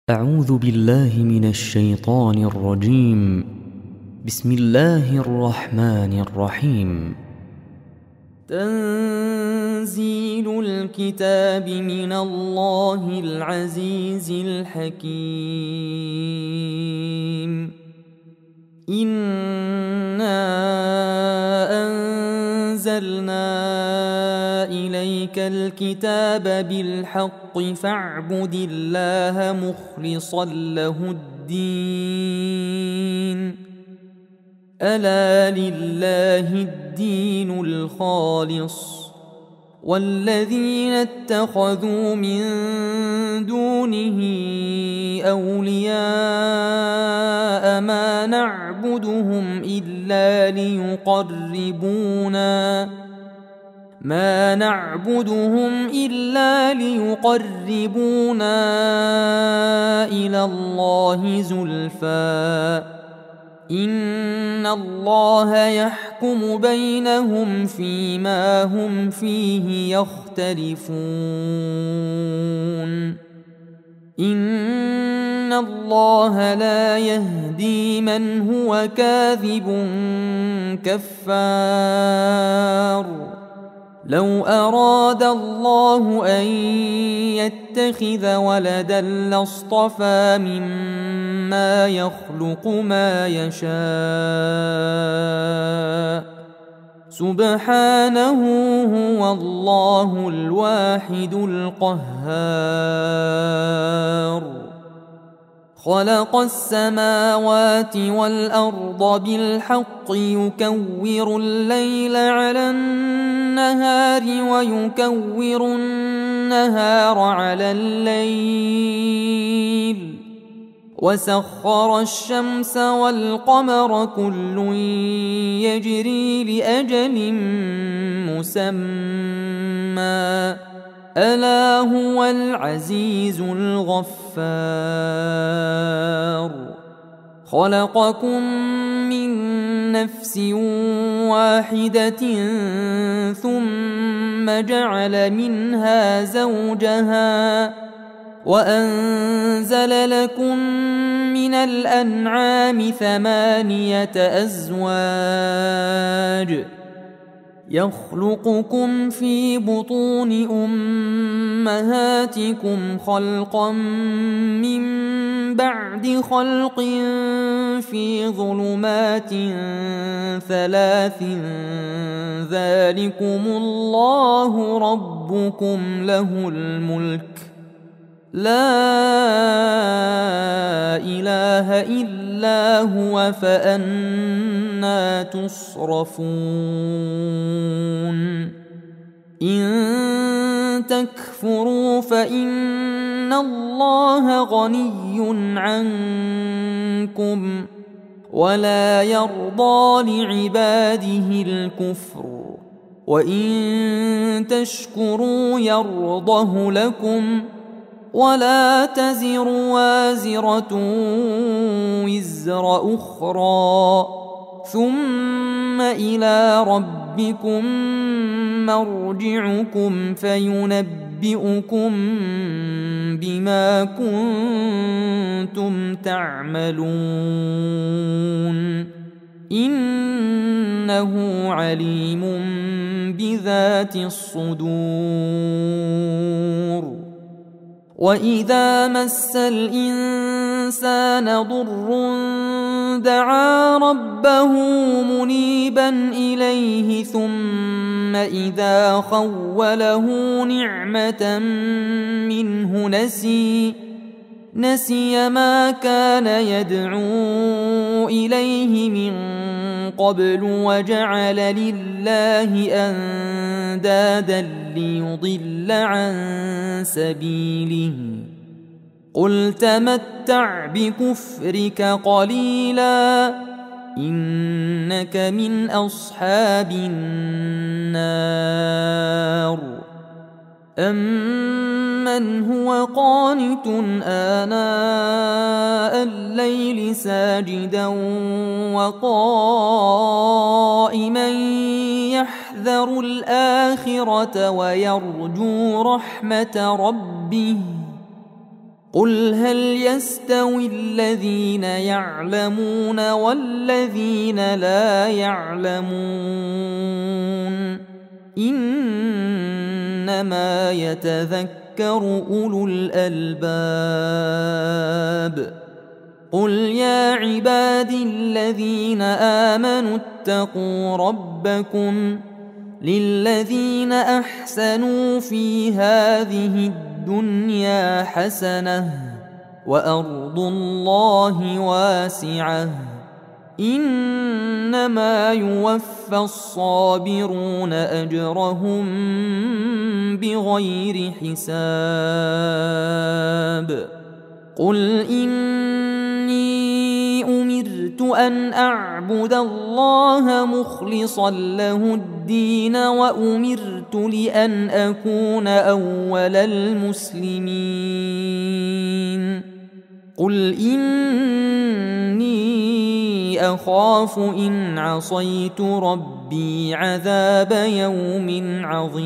أعوذ بالله من الشيطان الرجيم. بسم الله الرحمن الرحيم. تنزيل الكتاب من الله العزيز الحكيم. إنا أنزلنا إليك الكتاب بالحق فاعبد الله مخلصا له الدين. ألا لله الدين الخالص والذين اتخذوا من دونه أولياء ما نعبدهم إلا ليقربونا إلى الله زلفى إن الله يحكم بينهم فيما هم فيه يختلفون. إن الله لا يهدي من هو كاذب كفار. لو أراد الله أن يتخذ ولدا لاصطفى مما يخلق ما يشاء سبحانه هو الله الواحد القهار. خلق السماوات والأرض بالحق يكور الليل على النهار ويكور النهار على الليل وسخر الشمس والقمر كل يجري لأجل مسمى ألا هو العزيز الغفار. خلقكم من نفس واحدة ثم جعل منها زوجها وأنزل لكم من الأنعام 8 أزواج يخلقكم في بطون أمهاتكم خلقا من بعد خلق في ظلمات 3 ذلكم الله ربكم له الملك لا إله إلا هو فأنى تصرفون. إن تكفروا فإن الله غني عنكم ولا يرضى لعباده الكفر وإن تشكروا يرضه لكم ولا تزر وازرة وزر أخرى ثم إلى ربكم مرجعكم فينبئكم بما كنتم تعملون إنه عليم بذات الصدور. وإذا مس الإنسان ضر دعا ربه منيبا إليه ثم إذا خوله نعمة منه نسي ما كان يدعو إليه من قبل وجعل لله أندادا ليضل عن سبيله. قل تمتع بكفرك قليلا إنك من أصحاب النار. أمن هو قانت آناء الليل ساجدا وقائما يحذر الآخرة ويرجو رحمة ربه قل هل يستوي الذين يعلمون والذين لا يعلمون إنما يتذكر أولو الألباب قل يا عبادي الذين آمنوا اتقوا ربكم للذين أحسنوا في هذه الدنيا حسنة وأرض الله واسعة إنما يوفى الصابرون أجرهم بغير حساب قل إني أمرت أن أعبد الله مخلصا له الدين وأمرت لأن أكون أول المسلمين قل إني أخاف إن عصيت ربي عذاب يوم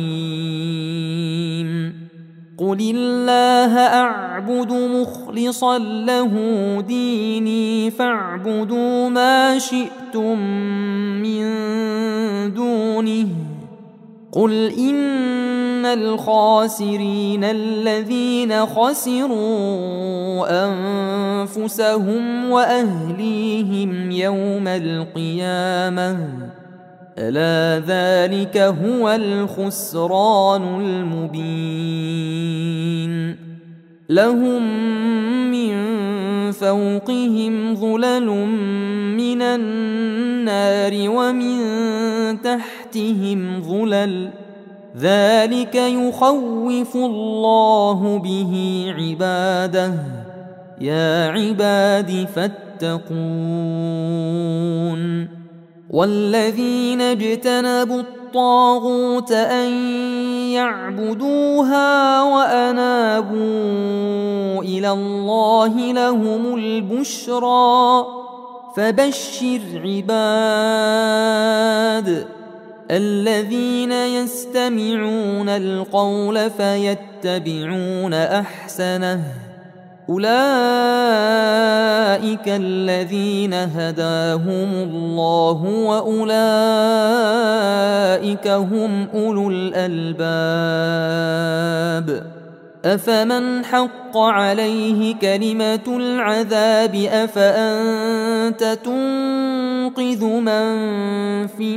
عظيم قل الله أعبد مخلصا له ديني فاعبدوا ما شئتم من دونه قل إن الخاسرين الذين خسروا أنفسهم وأهليهم يوم القيامة ألا ذلك هو الخسران المبين لهم من فوقهم ظلل من النار ومن تحتهم ظلل ذلك يخوف الله به عباده يا عباد فاتقون والذين اجتنبوا الطاغوت أن يعبدوها وأنابوا إلى الله لهم البشرى فبشر عباد الذين يستمعون القول فيتبعون أحسنه أولئك الذين هداهم الله وأولئك هم أولو الألباب أفمن حق عليه كلمة العذاب أفأنت تنقذ من في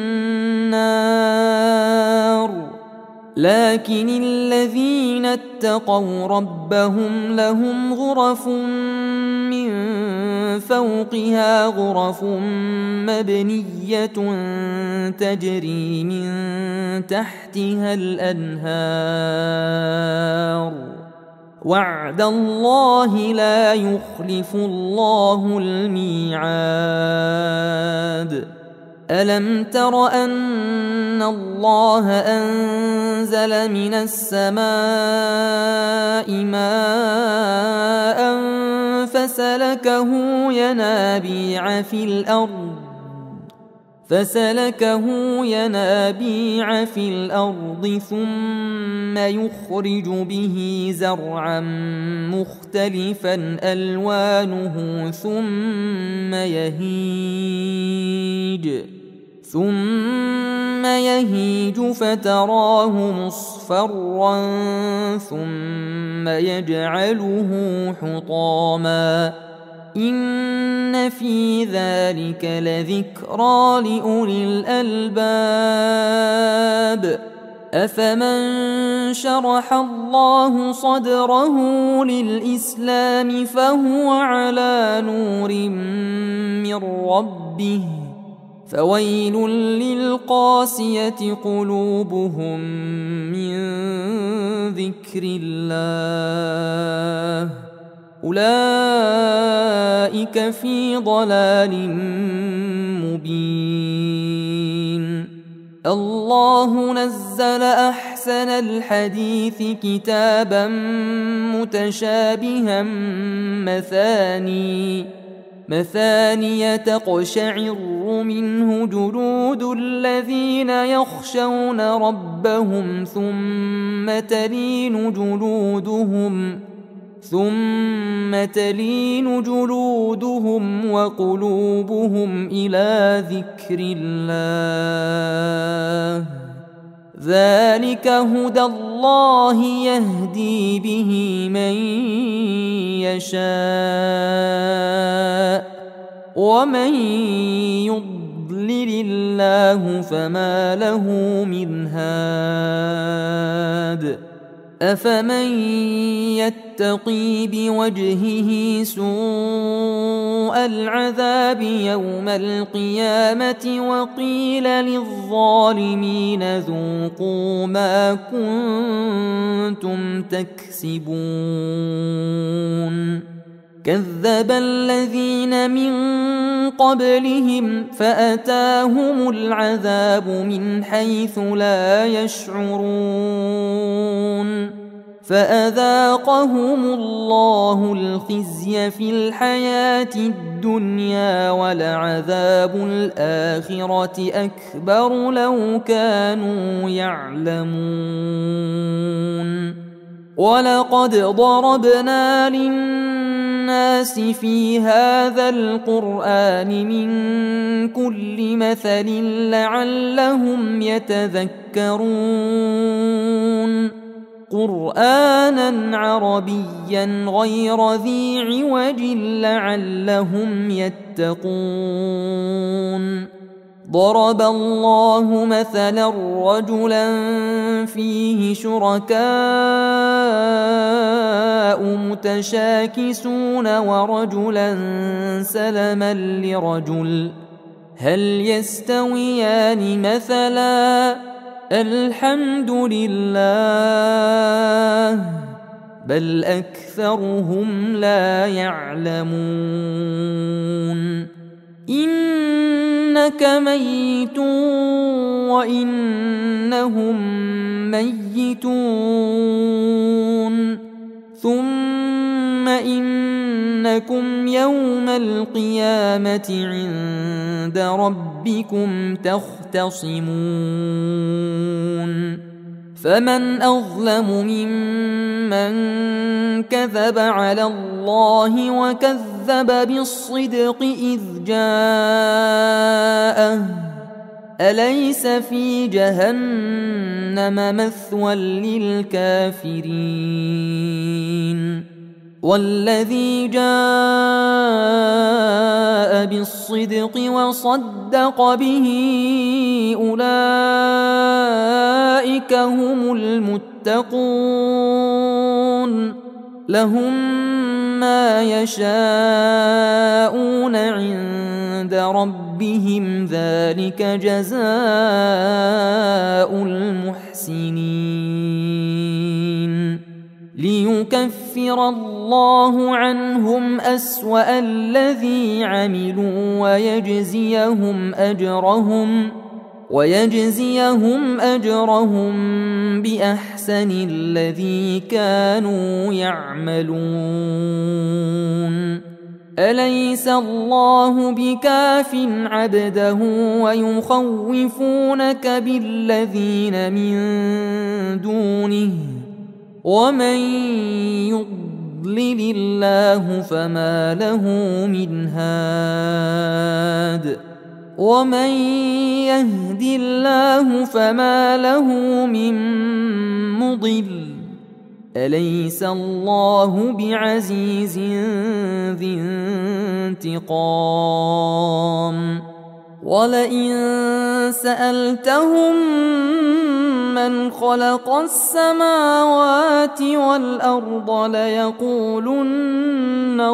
النار لكن الذين اتقوا ربهم لهم غرف من فوقها غرف مبنية تجري من تحتها الأنهار وعد الله لا يخلف الله الميعاد ألم تر أن الله أنزل من السماء ماء فسلكه ينابيع في الأرض ثم يخرج به زرعا مختلفا ألوانه ثم يهيج فتراه مصفرا ثم يجعله حطاما إن في ذلك لذكرى لأولي الألباب أفمن شرح الله صدره للإسلام فهو على نور من ربه فويل للقاسية قلوبهم من ذكر الله أولئك في ضلال مبين الله نزل أحسن الحديث كتابا متشابها مثانية تقشعر منه جلود الذين يخشون ربهم ثم ثم تلين جلودهم وقلوبهم إلى ذكر الله ذلك هدى الله يهدي به من يشاء ومن يضلل الله فما له من هاد أفمن يتقي بوجهه سوء العذاب يوم القيامة وقيل للظالمين ذوقوا ما كنتم تكسبون كذب الذين من قبلهم فأتاهم العذاب من حيث لا يشعرون فأذاقهم الله الخزي في الحياة الدنيا ولعذاب الآخرة أكبر لو كانوا يعلمون ولقد ضربنا للناس في هذا القرآن من كل مثل لعلهم يتذكرون قرآنا عربيا غير ذي عوج لعلهم يتقون ضرب الله مثلا رجلا فيه شركاء متشاكسون ورجلا سلما لرجل هل يستويان مثلا الحمد لله بل أكثرهم لا يعلمون إنك ميت وإنهم ميتون ثم إنكم يوم القيامة عند ربكم تختصمون فمن أظلم ممن كذب على الله وكذب بالصدق إذ جاءه أليس في جهنم مثوى للكافرين والذي جاء بالصدق وصدق به أولئك هم المتقون لهم ما يشاءون عند ربهم ذلك جزاء المحسنين ليكفر الله عنهم أسوأ الذي عملوا ويجزيهم أجرهم بأحسن الذي كانوا يعملون أليس الله بكاف عبده ويخوفونك بالذين من دونه ومن يضلل الله فما له من هاد ومن يهد الله فما له من مضل أليس الله بعزيز ذي انتقام ولئن سألتهم من خلق السماوات والأرض ليقولن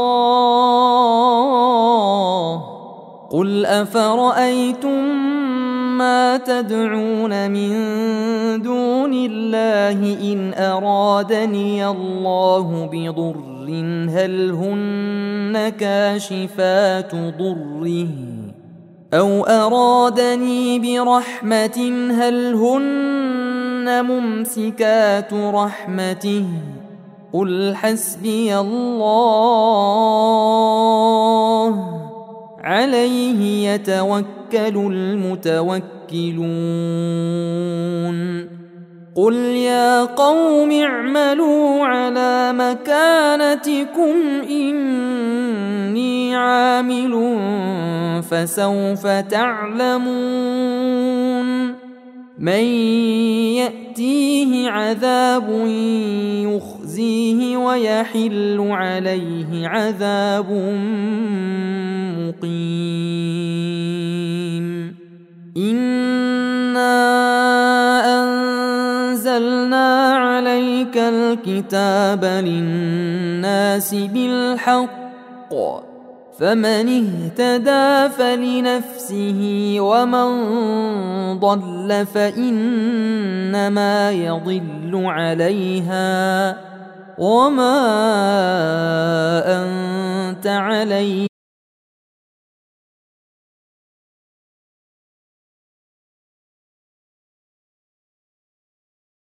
الله قل أفرأيتم ما تدعون من دون الله إن أرادني الله بضر هل هن كاشفات ضره أو أرادني برحمة هل هن ممسكات رحمته قل حسبي الله عليه يتوكل المتوكلون قل يا قوم اعملوا على مكانتكم إني عامل فسوف تعلمون من يأتيه عذاب يخزيه ويحل عليه عذاب مقيم إنا أنزلنا عليك الكتاب للناس بالحق فمن اهتدى فلنفسه ومن ضل فإنما يضل عليها وما أنت عليهم